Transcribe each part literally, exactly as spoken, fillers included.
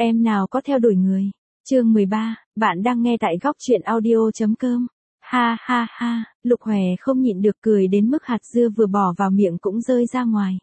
Em nào có theo đuổi người. Chương mười ba, bạn đang nghe tại góc truyện audio.com. Ha ha ha, Lục Hòe không nhịn được cười đến mức hạt dưa vừa bỏ vào miệng cũng rơi ra ngoài.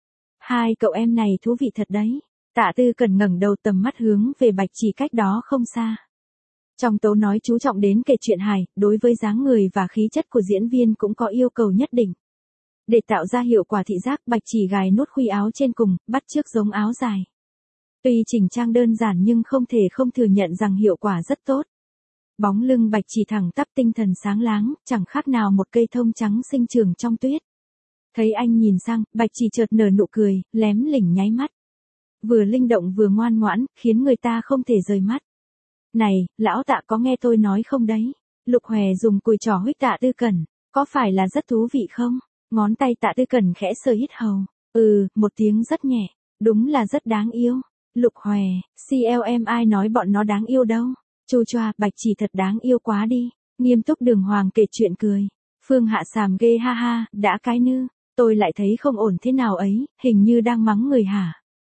Hai cậu em này thú vị thật đấy. Tạ Tư Cần ngẩng đầu tầm mắt hướng về Bạch Chỉ cách đó không xa. Trong tấu nói chú trọng đến kể chuyện hài, đối với dáng người và khí chất của diễn viên cũng có yêu cầu nhất định. Để tạo ra hiệu quả thị giác, Bạch Chỉ gài nút khuy áo trên cùng, bắt chước giống áo dài. Tuy chỉnh trang đơn giản nhưng không thể không thừa nhận rằng hiệu quả rất tốt. Bóng lưng Bạch Chỉ thẳng tắp, tinh thần sáng láng, chẳng khác nào một cây thông trắng sinh trưởng trong tuyết. Thấy anh nhìn sang, Bạch Chỉ chợt nở nụ cười, lém lỉnh nháy mắt. Vừa linh động vừa ngoan ngoãn, khiến người ta không thể rời mắt. Này, lão Tạ có nghe tôi nói không đấy? Lục Hòe dùng cùi trỏ huých Tạ Tư Cẩn, có phải là rất thú vị không? Ngón tay Tạ Tư Cẩn khẽ sờ hít hầu. Ừ, một tiếng rất nhẹ, đúng là rất đáng yêu. Lục Hòe, xê lờ em ai nói bọn nó đáng yêu đâu. Chu choa, Bạch Chỉ thật đáng yêu quá đi. Nghiêm túc Đường Hoàng kể chuyện cười. Phương Hạ xàm ghê ha ha, đã cái nư. Tôi lại thấy không ổn thế nào ấy, hình như đang mắng người hả?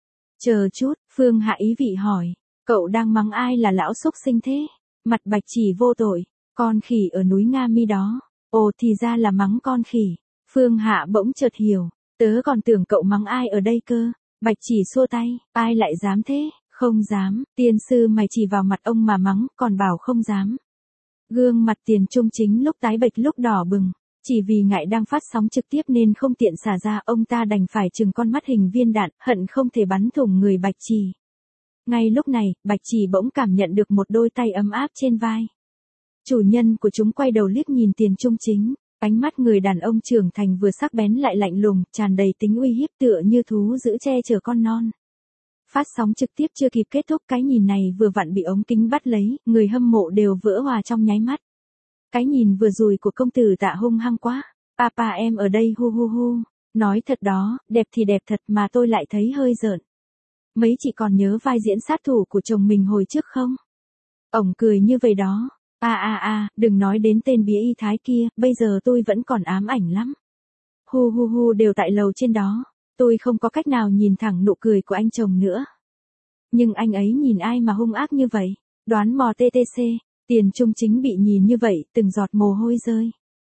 Chờ chút, Phương Hạ ý vị hỏi. Cậu đang mắng ai là lão xúc sinh thế? Mặt Bạch Chỉ vô tội. Con khỉ ở núi Nga Mi đó. Ồ thì ra là mắng con khỉ. Phương Hạ bỗng chợt hiểu. Tớ còn tưởng cậu mắng ai ở đây cơ. Bạch Chỉ xua tay. Ai lại dám thế? Không dám. Tiên sư mày chỉ vào mặt ông mà mắng, còn bảo không dám. Gương mặt Tiền Trung Chính lúc tái bệch lúc đỏ bừng. Chỉ vì ngại đang phát sóng trực tiếp nên không tiện xả ra, ông ta đành phải trừng con mắt hình viên đạn, hận không thể bắn thủng người Bạch Chỉ. Ngay lúc này, Bạch Chỉ bỗng cảm nhận được một đôi tay ấm áp trên vai. Chủ nhân của chúng quay đầu liếc nhìn Tiền Trung Chính, ánh mắt người đàn ông trưởng thành vừa sắc bén lại lạnh lùng, tràn đầy tính uy hiếp tựa như thú giữ che chở con non. Phát sóng trực tiếp chưa kịp kết thúc, cái nhìn này vừa vặn bị ống kính bắt lấy, người hâm mộ đều vỡ hòa trong nháy mắt. Cái nhìn vừa rồi của công tử Tạ hung hăng quá. Papa em ở đây hu hu hu. Nói thật đó, đẹp thì đẹp thật mà tôi lại thấy hơi rợn. Mấy chị còn nhớ vai diễn sát thủ của chồng mình hồi trước không? Ổng cười như vậy đó. À à à, đừng nói đến tên bía y thái kia, bây giờ tôi vẫn còn ám ảnh lắm. Hu hu hu đều tại lầu trên đó. Tôi không có cách nào nhìn thẳng nụ cười của anh chồng nữa. Nhưng anh ấy nhìn ai mà hung ác như vậy? Đoán mò tê tê xê. Tiền Trung Chính bị nhìn như vậy, từng giọt mồ hôi rơi.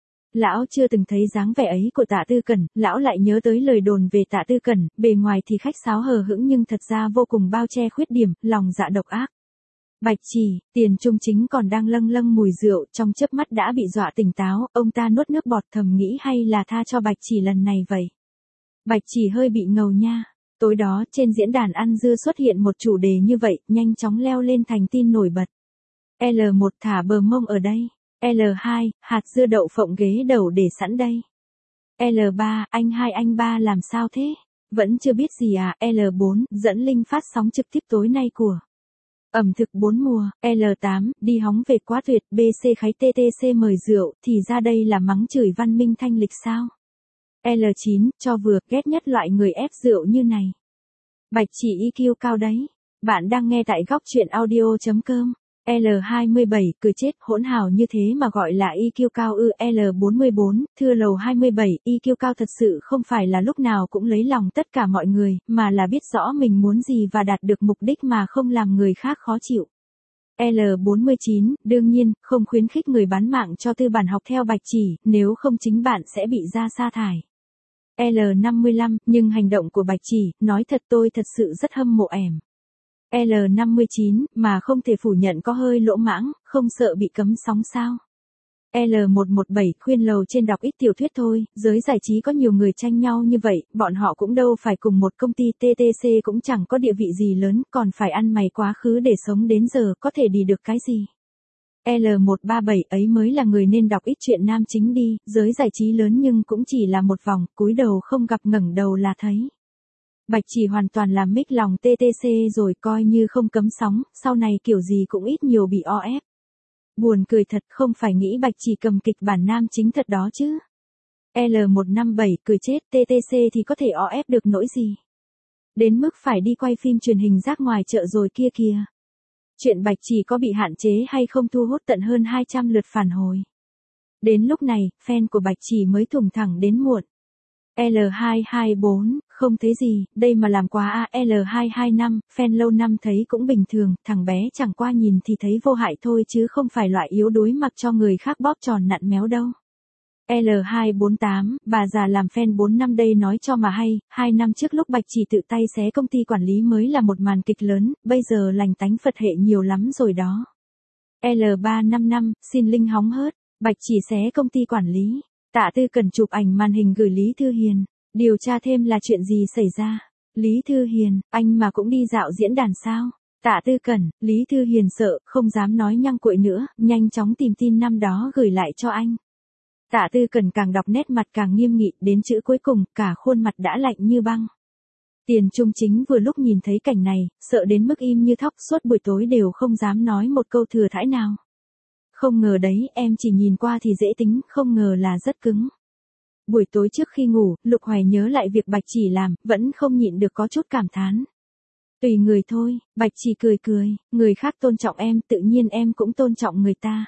Lão chưa từng thấy dáng vẻ ấy của Tạ Tư Cẩn, lão lại nhớ tới lời đồn về Tạ Tư Cẩn, bề ngoài thì khách sáo hờ hững nhưng thật ra vô cùng bao che khuyết điểm, lòng dạ độc ác. Bạch Chỉ, Tiền Trung Chính còn đang lâng lâng mùi rượu, trong chớp mắt đã bị dọa tỉnh táo, ông ta nuốt nước bọt thầm nghĩ hay là tha cho Bạch Chỉ lần này vậy. Bạch Chỉ hơi bị ngầu nha. Tối đó, trên diễn đàn ăn dưa xuất hiện một chủ đề như vậy, nhanh chóng leo lên thành tin nổi bật. lờ một thả bờ mông ở đây. lờ hai, hạt dưa đậu phộng ghế đầu để sẵn đây. lờ ba, anh hai anh ba làm sao thế? Vẫn chưa biết gì à? lờ bốn, dẫn link phát sóng trực tiếp tối nay của ẩm thực bốn mùa. lờ tám, đi hóng về quá tuyệt. bê xê Khái tê tê xê mời rượu, thì ra đây là mắng chửi văn minh thanh lịch sao? lờ chín, cho vừa, ghét nhất loại người ép rượu như này. Bạch Chỉ i kiu cao đấy. Bạn đang nghe tại góc truyện audio.com. lờ hai mươi bảy, cười chết, hỗn hào như thế mà gọi là i kiu cao ư? lờ bốn mươi bốn, thưa lầu hai mươi bảy, i kiu cao thật sự không phải là lúc nào cũng lấy lòng tất cả mọi người, mà là biết rõ mình muốn gì và đạt được mục đích mà không làm người khác khó chịu. lờ bốn mươi chín, đương nhiên, không khuyến khích người bán mạng cho tư bản học theo Bạch Chỉ, nếu không chính bạn sẽ bị ra sa thải. lờ năm mươi lăm, nhưng hành động của Bạch Chỉ, nói thật tôi thật sự rất hâm mộ em. lờ năm mươi chín, mà không thể phủ nhận có hơi lỗ mãng, không sợ bị cấm sóng sao. lờ một một bảy, khuyên lầu trên đọc ít tiểu thuyết thôi, giới giải trí có nhiều người tranh nhau như vậy, bọn họ cũng đâu phải cùng một công ty, tê tê xê cũng chẳng có địa vị gì lớn, còn phải ăn mày quá khứ để sống đến giờ, có thể đi được cái gì. lờ một ba bảy, ấy mới là người nên đọc ít chuyện nam chính đi, giới giải trí lớn nhưng cũng chỉ là một vòng, cúi đầu không gặp ngẩng đầu là thấy. Bạch Chỉ hoàn toàn làm mích lòng tê tê xê rồi, coi như không cấm sóng, sau này kiểu gì cũng ít nhiều bị o ép. Buồn cười thật, không phải nghĩ Bạch Chỉ cầm kịch bản nam chính thật đó chứ. lờ một năm bảy, cười chết, tê tê xê thì có thể o ép được nỗi gì. Đến mức phải đi quay phim truyền hình rác ngoài chợ rồi kia kìa. Chuyện Bạch Chỉ có bị hạn chế hay không thu hút tận hơn hai trăm lượt phản hồi. Đến lúc này, fan của Bạch Chỉ mới thủng thẳng đến muộn. L hai hai bốn, không thấy gì, đây mà làm quá à. L hai hai năm, fan lâu năm thấy cũng bình thường, thằng bé chẳng qua nhìn thì thấy vô hại thôi chứ không phải loại yếu đuối mặc cho người khác bóp tròn nặn méo đâu. L hai bốn tám, bà già làm fan bốn năm đây nói cho mà hay, hai năm trước lúc Bạch Chỉ tự tay xé công ty quản lý mới là một màn kịch lớn, bây giờ lành tánh Phật hệ nhiều lắm rồi đó. L ba năm năm, xin Linh hóng hớt, Bạch Chỉ xé công ty quản lý. Tạ Tư Cẩn chụp ảnh màn hình gửi Lý Thư Hiền, điều tra thêm là chuyện gì xảy ra. Lý Thư Hiền, anh mà cũng đi dạo diễn đàn sao? Tạ Tư Cẩn, Lý Thư Hiền sợ, không dám nói nhăng cuội nữa, nhanh chóng tìm tin năm đó gửi lại cho anh. Tạ Tư Cẩn càng đọc nét mặt càng nghiêm nghị, đến chữ cuối cùng, cả khuôn mặt đã lạnh như băng. Tiền Trung Chính vừa lúc nhìn thấy cảnh này, sợ đến mức im như thóc, suốt buổi tối đều không dám nói một câu thừa thãi nào. Không ngờ đấy, em chỉ nhìn qua thì dễ tính, không ngờ là rất cứng. Buổi tối trước khi ngủ, Lục Hoài nhớ lại việc Bạch Chỉ làm, vẫn không nhịn được có chút cảm thán. Tùy người thôi, Bạch Chỉ cười cười, người khác tôn trọng em, tự nhiên em cũng tôn trọng người ta.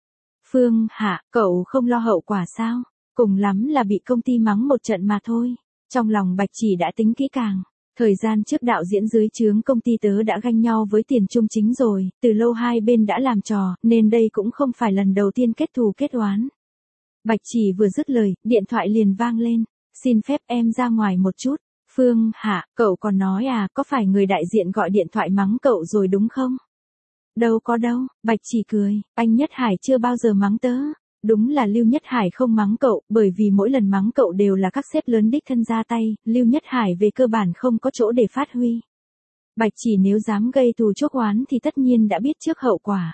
Phương Hạ, cậu không lo hậu quả sao? Cùng lắm là bị công ty mắng một trận mà thôi. Trong lòng Bạch Chỉ đã tính kỹ càng. Thời gian trước đạo diễn dưới trướng công ty tớ đã ganh nhau với Tiền Trung Chính rồi, từ lâu hai bên đã làm trò, nên đây cũng không phải lần đầu tiên kết thù kết oán. Bạch Chỉ vừa dứt lời, điện thoại liền vang lên. Xin phép em ra ngoài một chút. Phương Hạ, cậu còn nói à, có phải người đại diện gọi điện thoại mắng cậu rồi đúng không? Đâu có đâu, Bạch Chỉ cười, anh Nhất Hải chưa bao giờ mắng tớ. Đúng là Lưu Nhất Hải không mắng cậu, bởi vì mỗi lần mắng cậu đều là các sếp lớn đích thân ra tay, Lưu Nhất Hải về cơ bản không có chỗ để phát huy. Bạch Chỉ nếu dám gây thù chuốc oán thì tất nhiên đã biết trước hậu quả.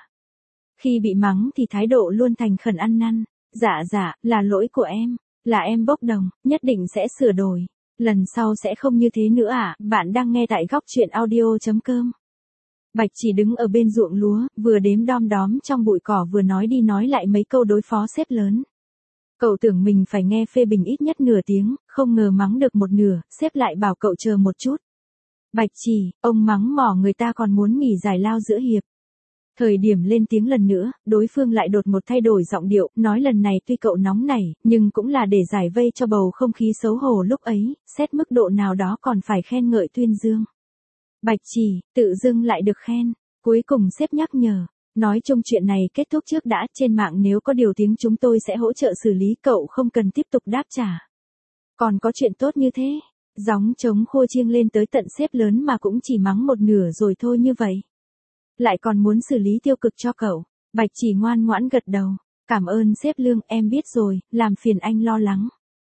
Khi bị mắng thì thái độ luôn thành khẩn ăn năn. Dạ dạ, là lỗi của em, là em bốc đồng, nhất định sẽ sửa đổi. Lần sau sẽ không như thế nữa à, bạn đang nghe tại góc truyện audio chấm com. Bạch Chỉ đứng ở bên ruộng lúa, vừa đếm đom đóm trong bụi cỏ vừa nói đi nói lại mấy câu đối phó sếp lớn. Cậu tưởng mình phải nghe phê bình ít nhất nửa tiếng, không ngờ mắng được một nửa, sếp lại bảo cậu chờ một chút. Bạch Chỉ, ông mắng mỏ người ta còn muốn nghỉ giải lao giữa hiệp. Thời điểm lên tiếng lần nữa, đối phương lại đột một thay đổi giọng điệu, nói lần này tuy cậu nóng nảy, nhưng cũng là để giải vây cho bầu không khí xấu hổ lúc ấy, xét mức độ nào đó còn phải khen ngợi tuyên dương. Bạch Chỉ, tự dưng lại được khen. Cuối cùng sếp nhắc nhở. Nói chung chuyện này kết thúc trước đã, trên mạng nếu có điều tiếng chúng tôi sẽ hỗ trợ xử lý, cậu không cần tiếp tục đáp trả. Còn có chuyện tốt như thế. Gióng trống khua chiêng lên tới tận sếp lớn mà cũng chỉ mắng một nửa rồi thôi như vậy. Lại còn muốn xử lý tiêu cực cho cậu. Bạch Chỉ ngoan ngoãn gật đầu. Cảm ơn sếp Lương, em biết rồi, làm phiền anh lo lắng.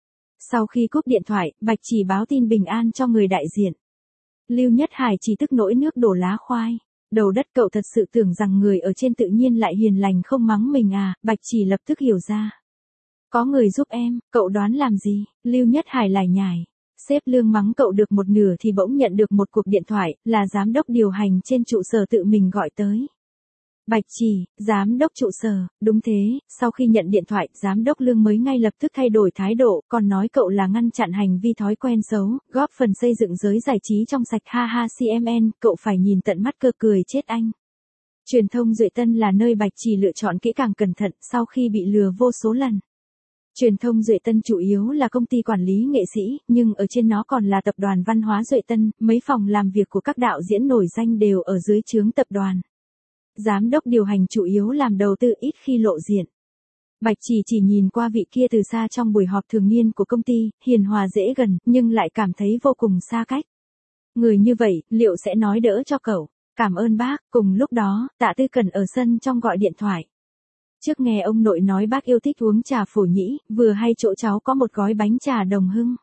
Sau khi cúp điện thoại, Bạch Chỉ báo tin bình an cho người đại diện. Lưu Nhất Hải chỉ tức nỗi nước đổ lá khoai. Đầu đất, cậu thật sự tưởng rằng người ở trên tự nhiên lại hiền lành không mắng mình à? Bạch Chỉ lập tức hiểu ra. Có người giúp em, cậu đoán làm gì? Lưu Nhất Hải lải nhải. Sếp Lương mắng cậu được một nửa thì bỗng nhận được một cuộc điện thoại, là giám đốc điều hành trên trụ sở tự mình gọi tới. Bạch Chỉ, giám đốc trụ sở, đúng thế, sau khi nhận điện thoại, giám đốc Lương mới ngay lập tức thay đổi thái độ, còn nói cậu là ngăn chặn hành vi thói quen xấu, góp phần xây dựng giới giải trí trong sạch, ha ha xê em en, cậu phải nhìn tận mắt cơ, cười chết anh. Truyền thông Duệ Tân là nơi Bạch Chỉ lựa chọn kỹ càng cẩn thận sau khi bị lừa vô số lần. Truyền thông Duệ Tân chủ yếu là công ty quản lý nghệ sĩ, nhưng ở trên nó còn là tập đoàn văn hóa Duệ Tân, mấy phòng làm việc của các đạo diễn nổi danh đều ở dưới trướng tập đoàn. Giám đốc điều hành chủ yếu làm đầu tư, ít khi lộ diện. Bạch Chỉ chỉ nhìn qua vị kia từ xa trong buổi họp thường niên của công ty, hiền hòa dễ gần, nhưng lại cảm thấy vô cùng xa cách. Người như vậy, liệu sẽ nói đỡ cho cậu? Cảm ơn bác. Cùng lúc đó, Tạ Tư Cẩn ở sân trong gọi điện thoại. Trước nghe ông nội nói bác yêu thích uống trà Phổ Nhĩ, vừa hay chỗ cháu có một gói bánh trà Đồng Hưng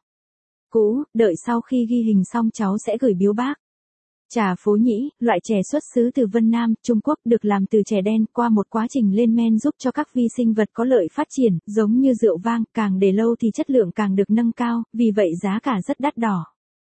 cũ, đợi sau khi ghi hình xong cháu sẽ gửi biếu bác. Trà Phổ Nhĩ, loại chè xuất xứ từ Vân Nam, Trung Quốc, được làm từ chè đen, qua một quá trình lên men giúp cho các vi sinh vật có lợi phát triển, giống như rượu vang, càng để lâu thì chất lượng càng được nâng cao, vì vậy giá cả rất đắt đỏ.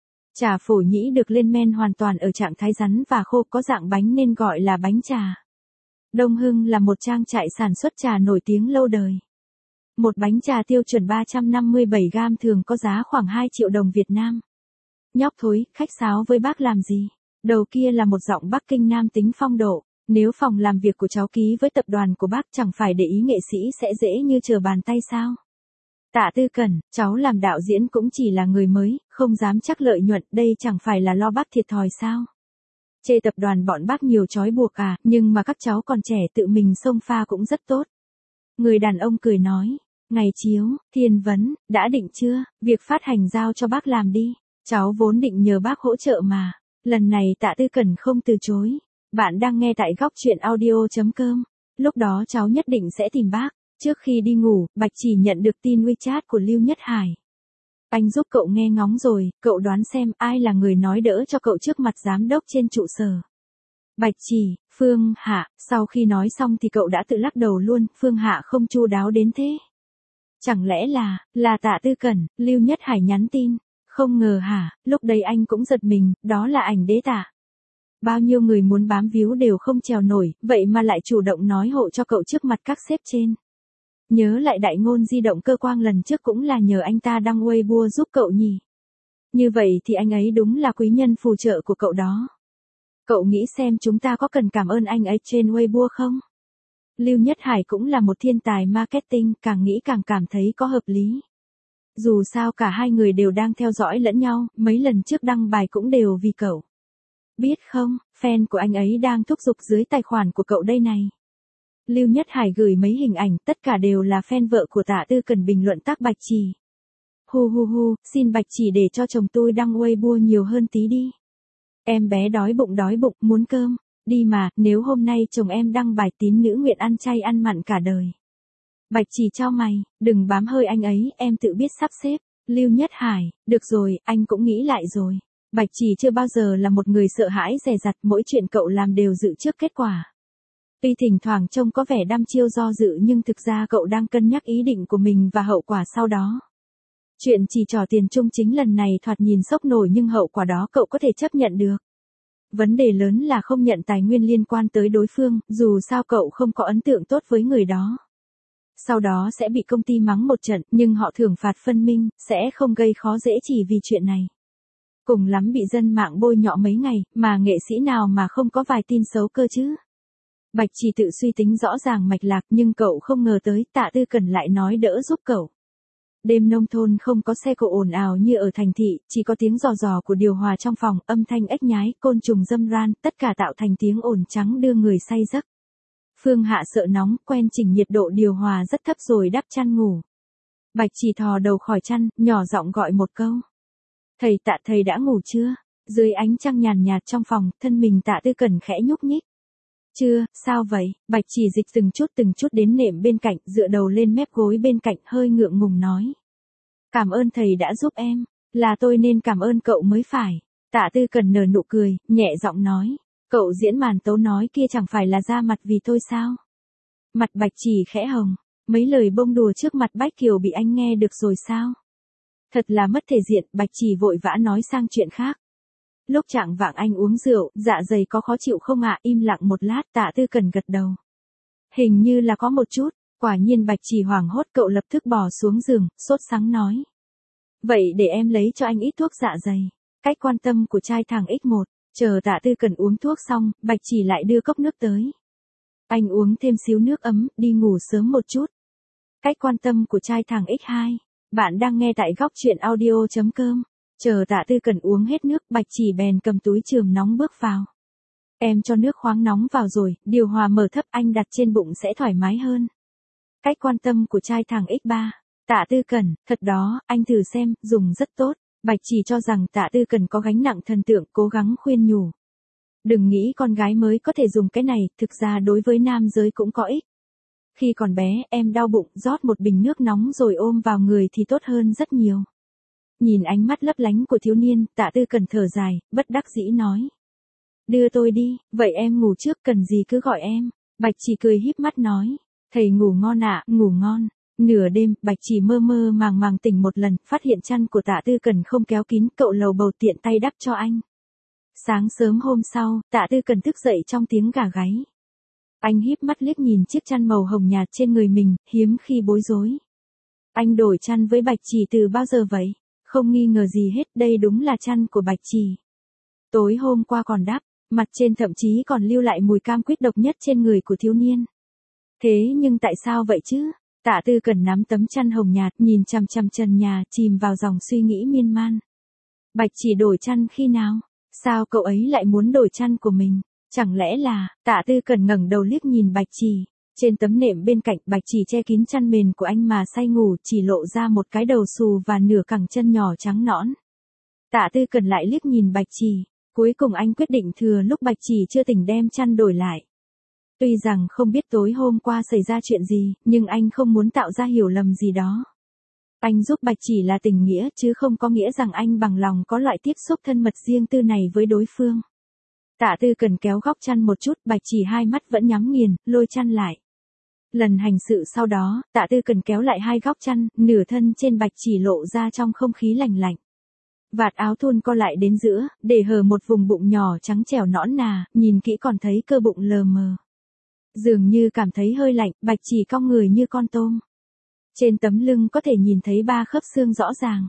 Trà Phổ Nhĩ được lên men hoàn toàn ở trạng thái rắn và khô, có dạng bánh nên gọi là bánh trà. Đông Hưng là một trang trại sản xuất trà nổi tiếng lâu đời. Một bánh trà tiêu chuẩn ba trăm năm mươi bảy gam thường có giá khoảng hai triệu đồng Việt Nam. Nhóc thối, khách sáo với bác làm gì? Đầu kia là một giọng Bắc Kinh nam tính phong độ. Nếu phòng làm việc của cháu ký với tập đoàn của bác chẳng phải để ý nghệ sĩ sẽ dễ như trở bàn tay sao? Tạ Tư Cẩn, cháu làm đạo diễn cũng chỉ là người mới, không dám chắc lợi nhuận, đây chẳng phải là lo bác thiệt thòi sao? Chê tập đoàn bọn bác nhiều trói buộc à, nhưng mà các cháu còn trẻ tự mình xông pha cũng rất tốt. Người đàn ông cười nói, ngày chiếu, thiên vấn, đã định chưa, việc phát hành giao cho bác làm đi, cháu vốn định nhờ bác hỗ trợ mà. Lần này Tạ Tư Cẩn không từ chối. Bạn đang nghe tại góc truyện audio.com. Lúc đó cháu nhất định sẽ tìm bác. Trước khi đi ngủ, Bạch Chỉ nhận được tin WeChat của Lưu Nhất Hải. Anh giúp cậu nghe ngóng rồi, cậu đoán xem ai là người nói đỡ cho cậu trước mặt giám đốc trên trụ sở. Bạch Chỉ, Phương Hạ, sau khi nói xong thì cậu đã tự lắc đầu luôn, Phương Hạ không chu đáo đến thế. Chẳng lẽ là, là Tạ Tư Cẩn, Lưu Nhất Hải nhắn tin. Không ngờ hả, lúc đấy anh cũng giật mình, đó là ảnh đế Tạ. Bao nhiêu người muốn bám víu đều không trèo nổi, vậy mà lại chủ động nói hộ cho cậu trước mặt các sếp trên. Nhớ lại đại ngôn di động cơ quan lần trước cũng là nhờ anh ta đăng Weibo giúp cậu nhỉ. Như vậy thì anh ấy đúng là quý nhân phù trợ của cậu đó. Cậu nghĩ xem chúng ta có cần cảm ơn anh ấy trên Weibo không? Lưu Nhất Hải cũng là một thiên tài marketing, càng nghĩ càng cảm thấy có hợp lý. Dù sao cả hai người đều đang theo dõi lẫn nhau, mấy lần trước đăng bài cũng đều vì cậu. Biết không, fan của anh ấy đang thúc giục dưới tài khoản của cậu đây này. Lưu Nhất Hải gửi mấy hình ảnh, tất cả đều là fan vợ của Tạ Tư Cẩn bình luận tác Bạch Chỉ. Hu hu hu, xin Bạch Chỉ để cho chồng tôi đăng Weibo nhiều hơn tí đi. Em bé đói bụng đói bụng, muốn cơm, đi mà, nếu hôm nay chồng em đăng bài tín nữ nguyện ăn chay ăn mặn cả đời. Bạch Chỉ chau mày, đừng bám hơi anh ấy, em tự biết sắp xếp. Lưu Nhất Hải, được rồi, anh cũng nghĩ lại rồi. Bạch Chỉ chưa bao giờ là một người sợ hãi dè dặt, mỗi chuyện cậu làm đều dự trước kết quả. Tuy thỉnh thoảng trông có vẻ đăm chiêu do dự nhưng thực ra cậu đang cân nhắc ý định của mình và hậu quả sau đó. Chuyện chỉ trò tiền chung chính lần này thoạt nhìn sốc nổi nhưng hậu quả đó cậu có thể chấp nhận được. Vấn đề lớn là không nhận tài nguyên liên quan tới đối phương, dù sao cậu không có ấn tượng tốt với người đó. Sau đó sẽ bị công ty mắng một trận, nhưng họ thưởng phạt phân minh, sẽ không gây khó dễ chỉ vì chuyện này. Cùng lắm bị dân mạng bôi nhọ mấy ngày, mà nghệ sĩ nào mà không có vài tin xấu cơ chứ. Bạch Chỉ tự suy tính rõ ràng mạch lạc nhưng cậu không ngờ tới Tạ Tư Cẩn lại nói đỡ giúp cậu. Đêm nông thôn không có xe cộ ồn ào như ở thành thị, chỉ có tiếng rò rò của điều hòa trong phòng, âm thanh ếch nhái, côn trùng râm ran, tất cả tạo thành tiếng ồn trắng đưa người say giấc. Phương Hạ sợ nóng, quen chỉnh nhiệt độ điều hòa rất thấp rồi đắp chăn ngủ. Bạch Chỉ thò đầu khỏi chăn, nhỏ giọng gọi một câu. Thầy Tạ, thầy đã ngủ chưa? Dưới ánh trăng nhàn nhạt trong phòng, thân mình Tạ Tư Cẩn khẽ nhúc nhích. Chưa, sao vậy? Bạch Chỉ dịch từng chút từng chút đến nệm bên cạnh, dựa đầu lên mép gối bên cạnh, hơi ngượng ngùng nói. Cảm ơn thầy đã giúp em, là tôi nên cảm ơn cậu mới phải. Tạ Tư Cẩn nở nụ cười, nhẹ giọng nói. Cậu diễn màn tấu nói kia chẳng phải là ra mặt vì tôi sao? Mặt Bạch Chỉ khẽ hồng, mấy lời bông đùa trước mặt Bách Kiều bị anh nghe được rồi sao? Thật là mất thể diện, Bạch Chỉ vội vã nói sang chuyện khác. Lúc chạng vạng anh uống rượu, dạ dày có khó chịu không ạ? Im lặng một lát, Tạ Tư Cẩn gật đầu. Hình như là có một chút, quả nhiên Bạch Chỉ hoảng hốt, cậu lập tức bỏ xuống giường, sốt sắng nói. Vậy để em lấy cho anh ít thuốc dạ dày. Cách quan tâm của trai thằng ích một, chờ Tạ Tư Cẩn uống thuốc xong, Bạch Chỉ lại đưa cốc nước tới. Anh uống thêm xíu nước ấm, đi ngủ sớm một chút. Cách quan tâm của trai thằng ích hai. Bạn đang nghe tại góc truyện audio.com. Chờ Tạ Tư Cẩn uống hết nước, Bạch Chỉ bèn cầm túi trường nóng bước vào. Em cho nước khoáng nóng vào rồi, điều hòa mở thấp, anh đặt trên bụng sẽ thoải mái hơn. Cách quan tâm của trai thằng ích ba. Tạ Tư Cẩn, thật đó, anh thử xem, dùng rất tốt. Bạch Chỉ cho rằng Tạ Tư Cẩn có gánh nặng thần tượng, cố gắng khuyên nhủ. Đừng nghĩ con gái mới có thể dùng cái này, thực ra đối với nam giới cũng có ích. Khi còn bé, em đau bụng, rót một bình nước nóng rồi ôm vào người thì tốt hơn rất nhiều. Nhìn ánh mắt lấp lánh của thiếu niên, Tạ Tư Cẩn thở dài, bất đắc dĩ nói. Đưa tôi đi, vậy em ngủ trước, cần gì cứ gọi em. Bạch Chỉ cười híp mắt nói. Thầy ngủ ngon ạ, ngủ ngon. Nửa đêm, Bạch Chỉ mơ mơ màng màng tỉnh một lần, phát hiện chăn của Tạ Tư Cẩn không kéo kín, cậu lầu bầu tiện tay đắp cho anh. Sáng sớm hôm sau, Tạ Tư Cẩn thức dậy trong tiếng gà gáy. Anh híp mắt liếc nhìn chiếc chăn màu hồng nhạt trên người mình, hiếm khi bối rối. Anh đổi chăn với Bạch Chỉ từ bao giờ vậy? Không nghi ngờ gì hết, đây đúng là chăn của Bạch Chỉ. Tối hôm qua còn đắp, mặt trên thậm chí còn lưu lại mùi cam quýt độc nhất trên người của thiếu niên. Thế nhưng tại sao vậy chứ? Tạ Tư Cẩn nắm tấm chăn hồng nhạt, nhìn chằm chằm trần nhà, chìm vào dòng suy nghĩ miên man. Bạch Chỉ đổi chăn khi nào? Sao cậu ấy lại muốn đổi chăn của mình? Chẳng lẽ là, Tạ Tư Cẩn ngẩng đầu liếc nhìn Bạch Chỉ. Trên tấm nệm bên cạnh, Bạch Chỉ che kín chăn mền của anh mà say ngủ, chỉ lộ ra một cái đầu xù và nửa cẳng chân nhỏ trắng nõn. Tạ Tư Cẩn lại liếc nhìn Bạch Chỉ. Cuối cùng anh quyết định thừa lúc Bạch Chỉ chưa tỉnh đem chăn đổi lại. Tuy rằng không biết tối hôm qua xảy ra chuyện gì, nhưng anh không muốn tạo ra hiểu lầm gì đó. Anh giúp Bạch Chỉ là tình nghĩa chứ không có nghĩa rằng anh bằng lòng có loại tiếp xúc thân mật riêng tư này với đối phương. Tạ Tư Cẩn kéo góc chăn một chút, Bạch Chỉ hai mắt vẫn nhắm nghiền, lôi chăn lại. Lần hành sự sau đó, Tạ Tư Cẩn kéo lại hai góc chăn, nửa thân trên Bạch Chỉ lộ ra trong không khí lạnh lạnh. Vạt áo thun co lại đến giữa, để hở một vùng bụng nhỏ trắng trẻo nõn nà, nhìn kỹ còn thấy cơ bụng lờ mờ. Dường như cảm thấy hơi lạnh, Bạch Chỉ cong người như con tôm. Trên tấm lưng có thể nhìn thấy ba khớp xương rõ ràng.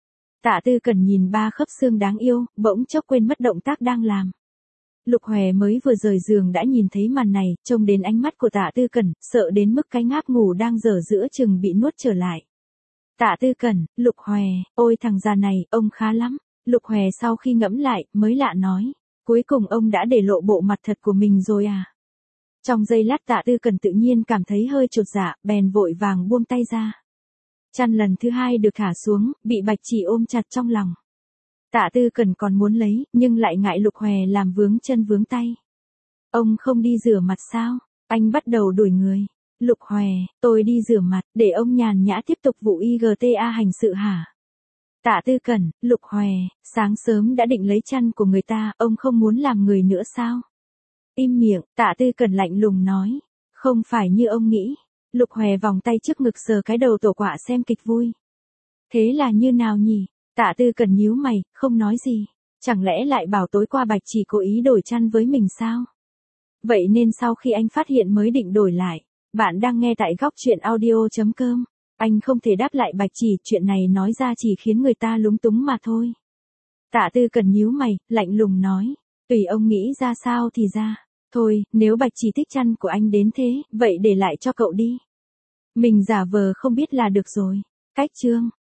Tạ Tư Cẩn nhìn ba khớp xương đáng yêu, bỗng chốc quên mất động tác đang làm. Lục Hòe mới vừa rời giường đã nhìn thấy màn này, trông đến ánh mắt của Tạ Tư Cẩn, sợ đến mức cái ngáp ngủ đang dở giữa chừng bị nuốt trở lại. Tạ Tư Cẩn, Lục Hòe, ôi thằng già này, ông khá lắm. Lục Hòe sau khi ngẫm lại, mới lạ nói, cuối cùng ông đã để lộ bộ mặt thật của mình rồi à? Trong giây lát Tạ Tư Cẩn tự nhiên cảm thấy hơi chột dạ, bèn vội vàng buông tay ra. Chăn lần thứ hai được thả xuống, bị Bạch Chỉ ôm chặt trong lòng. Tạ Tư Cẩn còn muốn lấy, nhưng lại ngại Lục Hòe làm vướng chân vướng tay. Ông không đi rửa mặt sao? Anh bắt đầu đuổi người. Lục Hòe, tôi đi rửa mặt, để ông nhàn nhã tiếp tục vụ i giê tê a hành sự hả? Tạ Tư Cẩn, Lục Hòe, sáng sớm đã định lấy chăn của người ta, ông không muốn làm người nữa sao? Im miệng, Tạ Tư Cẩn lạnh lùng nói. Không phải như ông nghĩ. Lục Hòe vòng tay trước ngực sờ cái đầu tổ quạ xem kịch vui. Thế là như nào nhỉ? Tạ Tư Cẩn nhíu mày, không nói gì. Chẳng lẽ lại bảo tối qua Bạch Chỉ cố ý đổi chăn với mình sao? Vậy nên sau khi anh phát hiện mới định đổi lại. Bạn đang nghe tại góc truyện audio chấm com. Anh không thể đáp lại Bạch Chỉ, chuyện này nói ra chỉ khiến người ta lúng túng mà thôi. Tạ Tư Cẩn nhíu mày, lạnh lùng nói. Tùy ông nghĩ ra sao thì ra. Thôi, nếu Bạch Chỉ thích chăn của anh đến thế, vậy để lại cho cậu đi. Mình giả vờ không biết là được rồi. Cách chương.